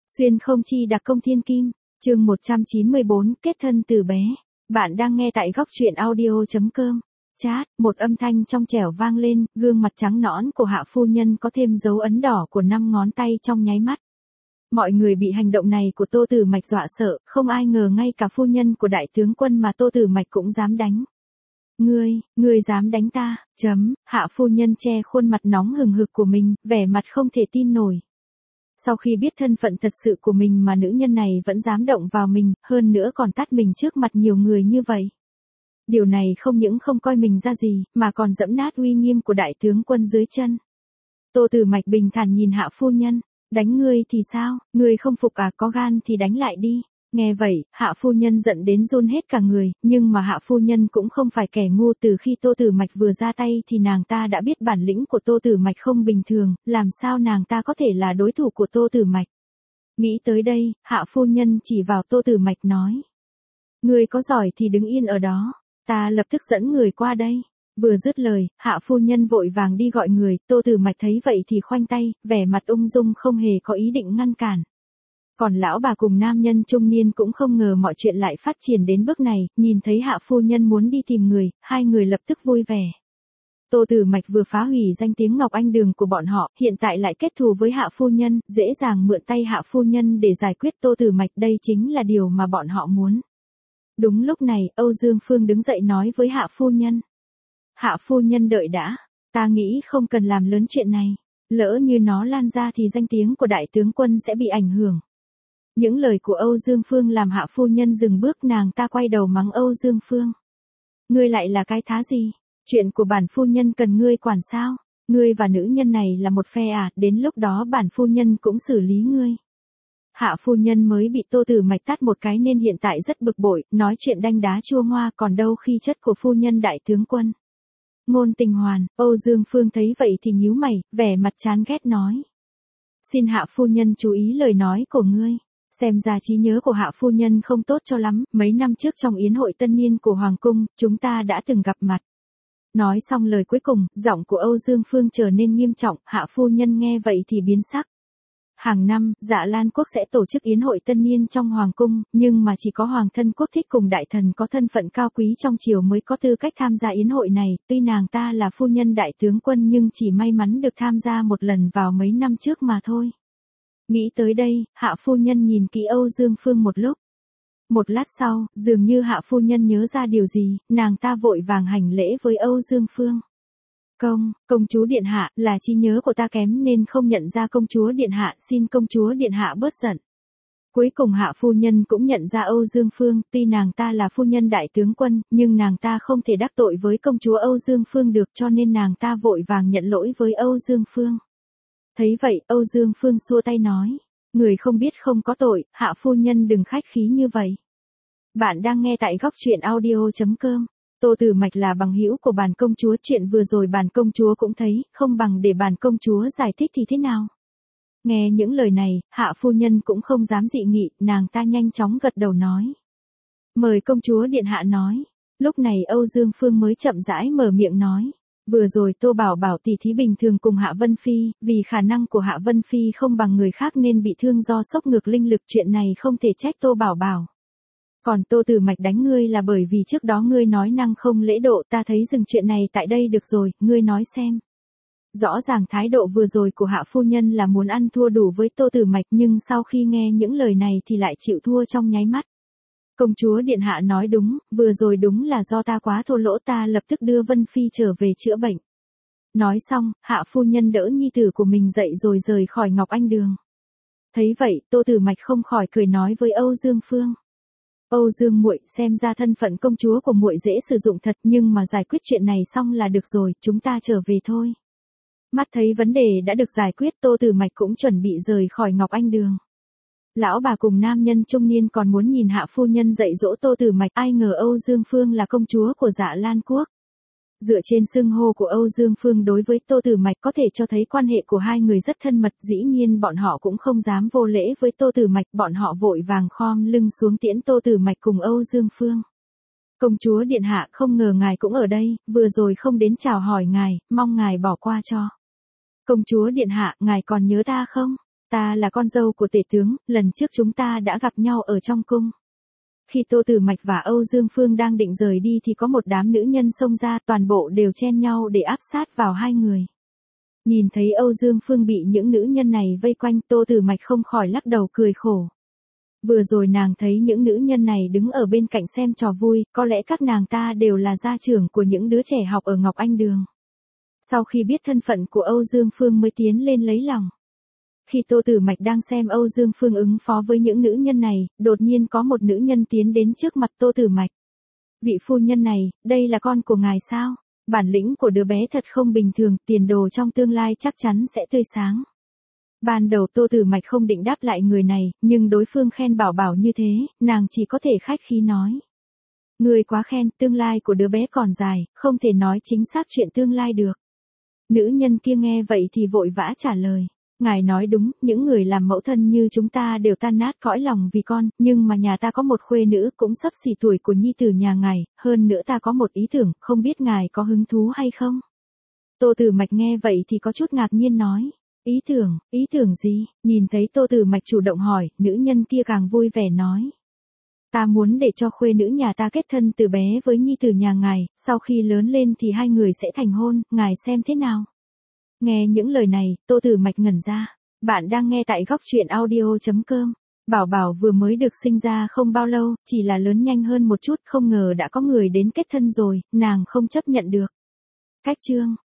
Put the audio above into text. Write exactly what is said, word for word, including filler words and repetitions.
Xuyên không chi đặc công thiên kim, chương một trăm chín mươi bốn, kết thân từ bé. Bạn đang nghe tại góc truyện audio.com. Chat, một âm thanh trong trẻo vang lên, gương mặt trắng nõn của Hạ phu nhân có thêm dấu ấn đỏ của năm ngón tay trong nháy mắt. Mọi người bị hành động này của Tô Tử Mạch dọa sợ, không ai ngờ ngay cả phu nhân của đại tướng quân mà Tô Tử Mạch cũng dám đánh. Ngươi, ngươi dám đánh ta, chấm, Hạ phu nhân che khuôn mặt nóng hừng hực của mình, vẻ mặt không thể tin nổi. Sau khi biết thân phận thật sự của mình mà nữ nhân này vẫn dám động vào mình, hơn nữa còn tát mình trước mặt nhiều người như vậy. Điều này không những không coi mình ra gì, mà còn dẫm nát uy nghiêm của đại tướng quân dưới chân. Tô Tử Mạch bình thản nhìn Hạ phu nhân, đánh ngươi thì sao, ngươi không phục à, có gan thì đánh lại đi. Nghe vậy, Hạ phu nhân giận đến run hết cả người, nhưng mà Hạ phu nhân cũng không phải kẻ ngu, từ khi Tô Tử Mạch vừa ra tay thì nàng ta đã biết bản lĩnh của Tô Tử Mạch không bình thường, làm sao nàng ta có thể là đối thủ của Tô Tử Mạch. Nghĩ tới đây, Hạ phu nhân chỉ vào Tô Tử Mạch nói. Ngươi có giỏi thì đứng yên ở đó, ta lập tức dẫn người qua đây. Vừa dứt lời, Hạ phu nhân vội vàng đi gọi người, Tô Tử Mạch thấy vậy thì khoanh tay, vẻ mặt ung dung không hề có ý định ngăn cản. Còn lão bà cùng nam nhân trung niên cũng không ngờ mọi chuyện lại phát triển đến bước này, nhìn thấy Hạ phu nhân muốn đi tìm người, hai người lập tức vui vẻ. Tô Tử Mạch vừa phá hủy danh tiếng Ngọc Anh Đường của bọn họ, hiện tại lại kết thù với Hạ phu nhân, dễ dàng mượn tay Hạ phu nhân để giải quyết Tô Tử Mạch, đây chính là điều mà bọn họ muốn. Đúng lúc này, Âu Dương Phương đứng dậy nói với Hạ phu nhân. Hạ phu nhân đợi đã, ta nghĩ không cần làm lớn chuyện này, lỡ như nó lan ra thì danh tiếng của đại tướng quân sẽ bị ảnh hưởng. Những lời của Âu Dương Phương làm Hạ phu nhân dừng bước, nàng ta quay đầu mắng Âu Dương Phương. Ngươi lại là cái thá gì? Chuyện của bản phu nhân cần ngươi quản sao? Ngươi và nữ nhân này là một phe à, đến lúc đó bản phu nhân cũng xử lý ngươi. Hạ phu nhân mới bị Tô Tử Mạch tát một cái nên hiện tại rất bực bội, nói chuyện đanh đá chua ngoa, còn đâu khi chất của phu nhân đại tướng quân. Ngôn Tình Hoàn, Âu Dương Phương thấy vậy thì nhíu mày, vẻ mặt chán ghét nói. Xin Hạ phu nhân chú ý lời nói của ngươi. Xem ra trí nhớ của Hạ phu nhân không tốt cho lắm, mấy năm trước trong yến hội tân niên của Hoàng cung, chúng ta đã từng gặp mặt. Nói xong lời cuối cùng, giọng của Âu Dương Phương trở nên nghiêm trọng, Hạ phu nhân nghe vậy thì biến sắc. Hàng năm, Dạ Lan quốc sẽ tổ chức yến hội tân niên trong Hoàng cung, nhưng mà chỉ có Hoàng thân quốc thích cùng đại thần có thân phận cao quý trong triều mới có tư cách tham gia yến hội này, tuy nàng ta là phu nhân đại tướng quân nhưng chỉ may mắn được tham gia một lần vào mấy năm trước mà thôi. Nghĩ tới đây, Hạ phu nhân nhìn kỹ Âu Dương Phương một lúc. Một lát sau, dường như Hạ phu nhân nhớ ra điều gì, nàng ta vội vàng hành lễ với Âu Dương Phương. Công, công chúa điện hạ, là trí nhớ của ta kém nên không nhận ra công chúa điện hạ, xin công chúa điện hạ bớt giận. Cuối cùng Hạ phu nhân cũng nhận ra Âu Dương Phương, tuy nàng ta là phu nhân đại tướng quân, nhưng nàng ta không thể đắc tội với công chúa Âu Dương Phương được, cho nên nàng ta vội vàng nhận lỗi với Âu Dương Phương. Thấy vậy, Âu Dương Phương xua tay nói, người không biết không có tội, Hạ phu nhân đừng khách khí như vậy. Bạn đang nghe tại góc truyện audio.com. Tô Tử Mạch là bằng hữu của bản công chúa, chuyện vừa rồi bản công chúa cũng thấy, không bằng để bản công chúa giải thích thì thế nào. Nghe những lời này, Hạ phu nhân cũng không dám dị nghị, nàng ta nhanh chóng gật đầu nói. Mời công chúa điện hạ nói. Lúc này Âu Dương Phương mới chậm rãi mở miệng nói. Vừa rồi Tô Bảo Bảo tỷ thí bình thường cùng Hạ Vân Phi, vì khả năng của Hạ Vân Phi không bằng người khác nên bị thương do sốc ngược linh lực, chuyện này không thể trách Tô Bảo Bảo. Còn Tô Tử Mạch đánh ngươi là bởi vì trước đó ngươi nói năng không lễ độ, ta thấy dừng chuyện này tại đây được rồi, ngươi nói xem. Rõ ràng thái độ vừa rồi của Hạ phu nhân là muốn ăn thua đủ với Tô Tử Mạch, nhưng sau khi nghe những lời này thì lại chịu thua trong nháy mắt. Công chúa điện hạ nói đúng, vừa rồi đúng là do ta quá thô lỗ, ta lập tức đưa Vân Phi trở về chữa bệnh. Nói xong, Hạ phu nhân đỡ nhi tử của mình dậy rồi rời khỏi Ngọc Anh Đường. Thấy vậy, Tô Tử Mạch không khỏi cười nói với Âu Dương Phương. Âu Dương muội, xem ra thân phận công chúa của muội dễ sử dụng thật, nhưng mà giải quyết chuyện này xong là được rồi, chúng ta trở về thôi. Mắt thấy vấn đề đã được giải quyết, Tô Tử Mạch cũng chuẩn bị rời khỏi Ngọc Anh Đường. Lão bà cùng nam nhân trung niên còn muốn nhìn Hạ phu nhân dạy dỗ Tô Tử Mạch, ai ngờ Âu Dương Phương là công chúa của Dạ Lan quốc. Dựa trên xưng hô của Âu Dương Phương đối với Tô Tử Mạch có thể cho thấy quan hệ của hai người rất thân mật, dĩ nhiên bọn họ cũng không dám vô lễ với Tô Tử Mạch, bọn họ vội vàng khom lưng xuống tiễn Tô Tử Mạch cùng Âu Dương Phương. Công chúa điện hạ, không ngờ ngài cũng ở đây, vừa rồi không đến chào hỏi ngài, mong ngài bỏ qua cho. Công chúa điện hạ, ngài còn nhớ ta không? Ta là con dâu của tể tướng, lần trước chúng ta đã gặp nhau ở trong cung. Khi Tô Tử Mạch và Âu Dương Phương đang định rời đi thì có một đám nữ nhân xông ra, toàn bộ đều chen nhau để áp sát vào hai người. Nhìn thấy Âu Dương Phương bị những nữ nhân này vây quanh, Tô Tử Mạch không khỏi lắc đầu cười khổ. Vừa rồi nàng thấy những nữ nhân này đứng ở bên cạnh xem trò vui, có lẽ các nàng ta đều là gia trưởng của những đứa trẻ học ở Ngọc Anh Đường. Sau khi biết thân phận của Âu Dương Phương mới tiến lên lấy lòng. Khi Tô Tử Mạch đang xem Âu Dương Phương ứng phó với những nữ nhân này, đột nhiên có một nữ nhân tiến đến trước mặt Tô Tử Mạch. Vị phu nhân này, đây là con của ngài sao? Bản lĩnh của đứa bé thật không bình thường, tiền đồ trong tương lai chắc chắn sẽ tươi sáng. Ban đầu Tô Tử Mạch không định đáp lại người này, nhưng đối phương khen bảo bảo như thế, nàng chỉ có thể khách khí nói. Người quá khen, tương lai của đứa bé còn dài, không thể nói chính xác chuyện tương lai được. Nữ nhân kia nghe vậy thì vội vã trả lời. Ngài nói đúng, những người làm mẫu thân như chúng ta đều tan nát cõi lòng vì con, nhưng mà nhà ta có một khuê nữ cũng sắp xỉ tuổi của nhi tử nhà ngài, hơn nữa ta có một ý tưởng, không biết ngài có hứng thú hay không? Tô Tử Mạch nghe vậy thì có chút ngạc nhiên nói. Ý tưởng, ý tưởng gì? Nhìn thấy Tô Tử Mạch chủ động hỏi, nữ nhân kia càng vui vẻ nói. Ta muốn để cho khuê nữ nhà ta kết thân từ bé với nhi tử nhà ngài, sau khi lớn lên thì hai người sẽ thành hôn, ngài xem thế nào? Nghe những lời này, Tô Tử Mạch ngẩn ra. Bạn đang nghe tại góc truyện audio chấm com. Bảo bảo vừa mới được sinh ra không bao lâu, chỉ là lớn nhanh hơn một chút, không ngờ đã có người đến kết thân rồi, nàng không chấp nhận được. Cách chương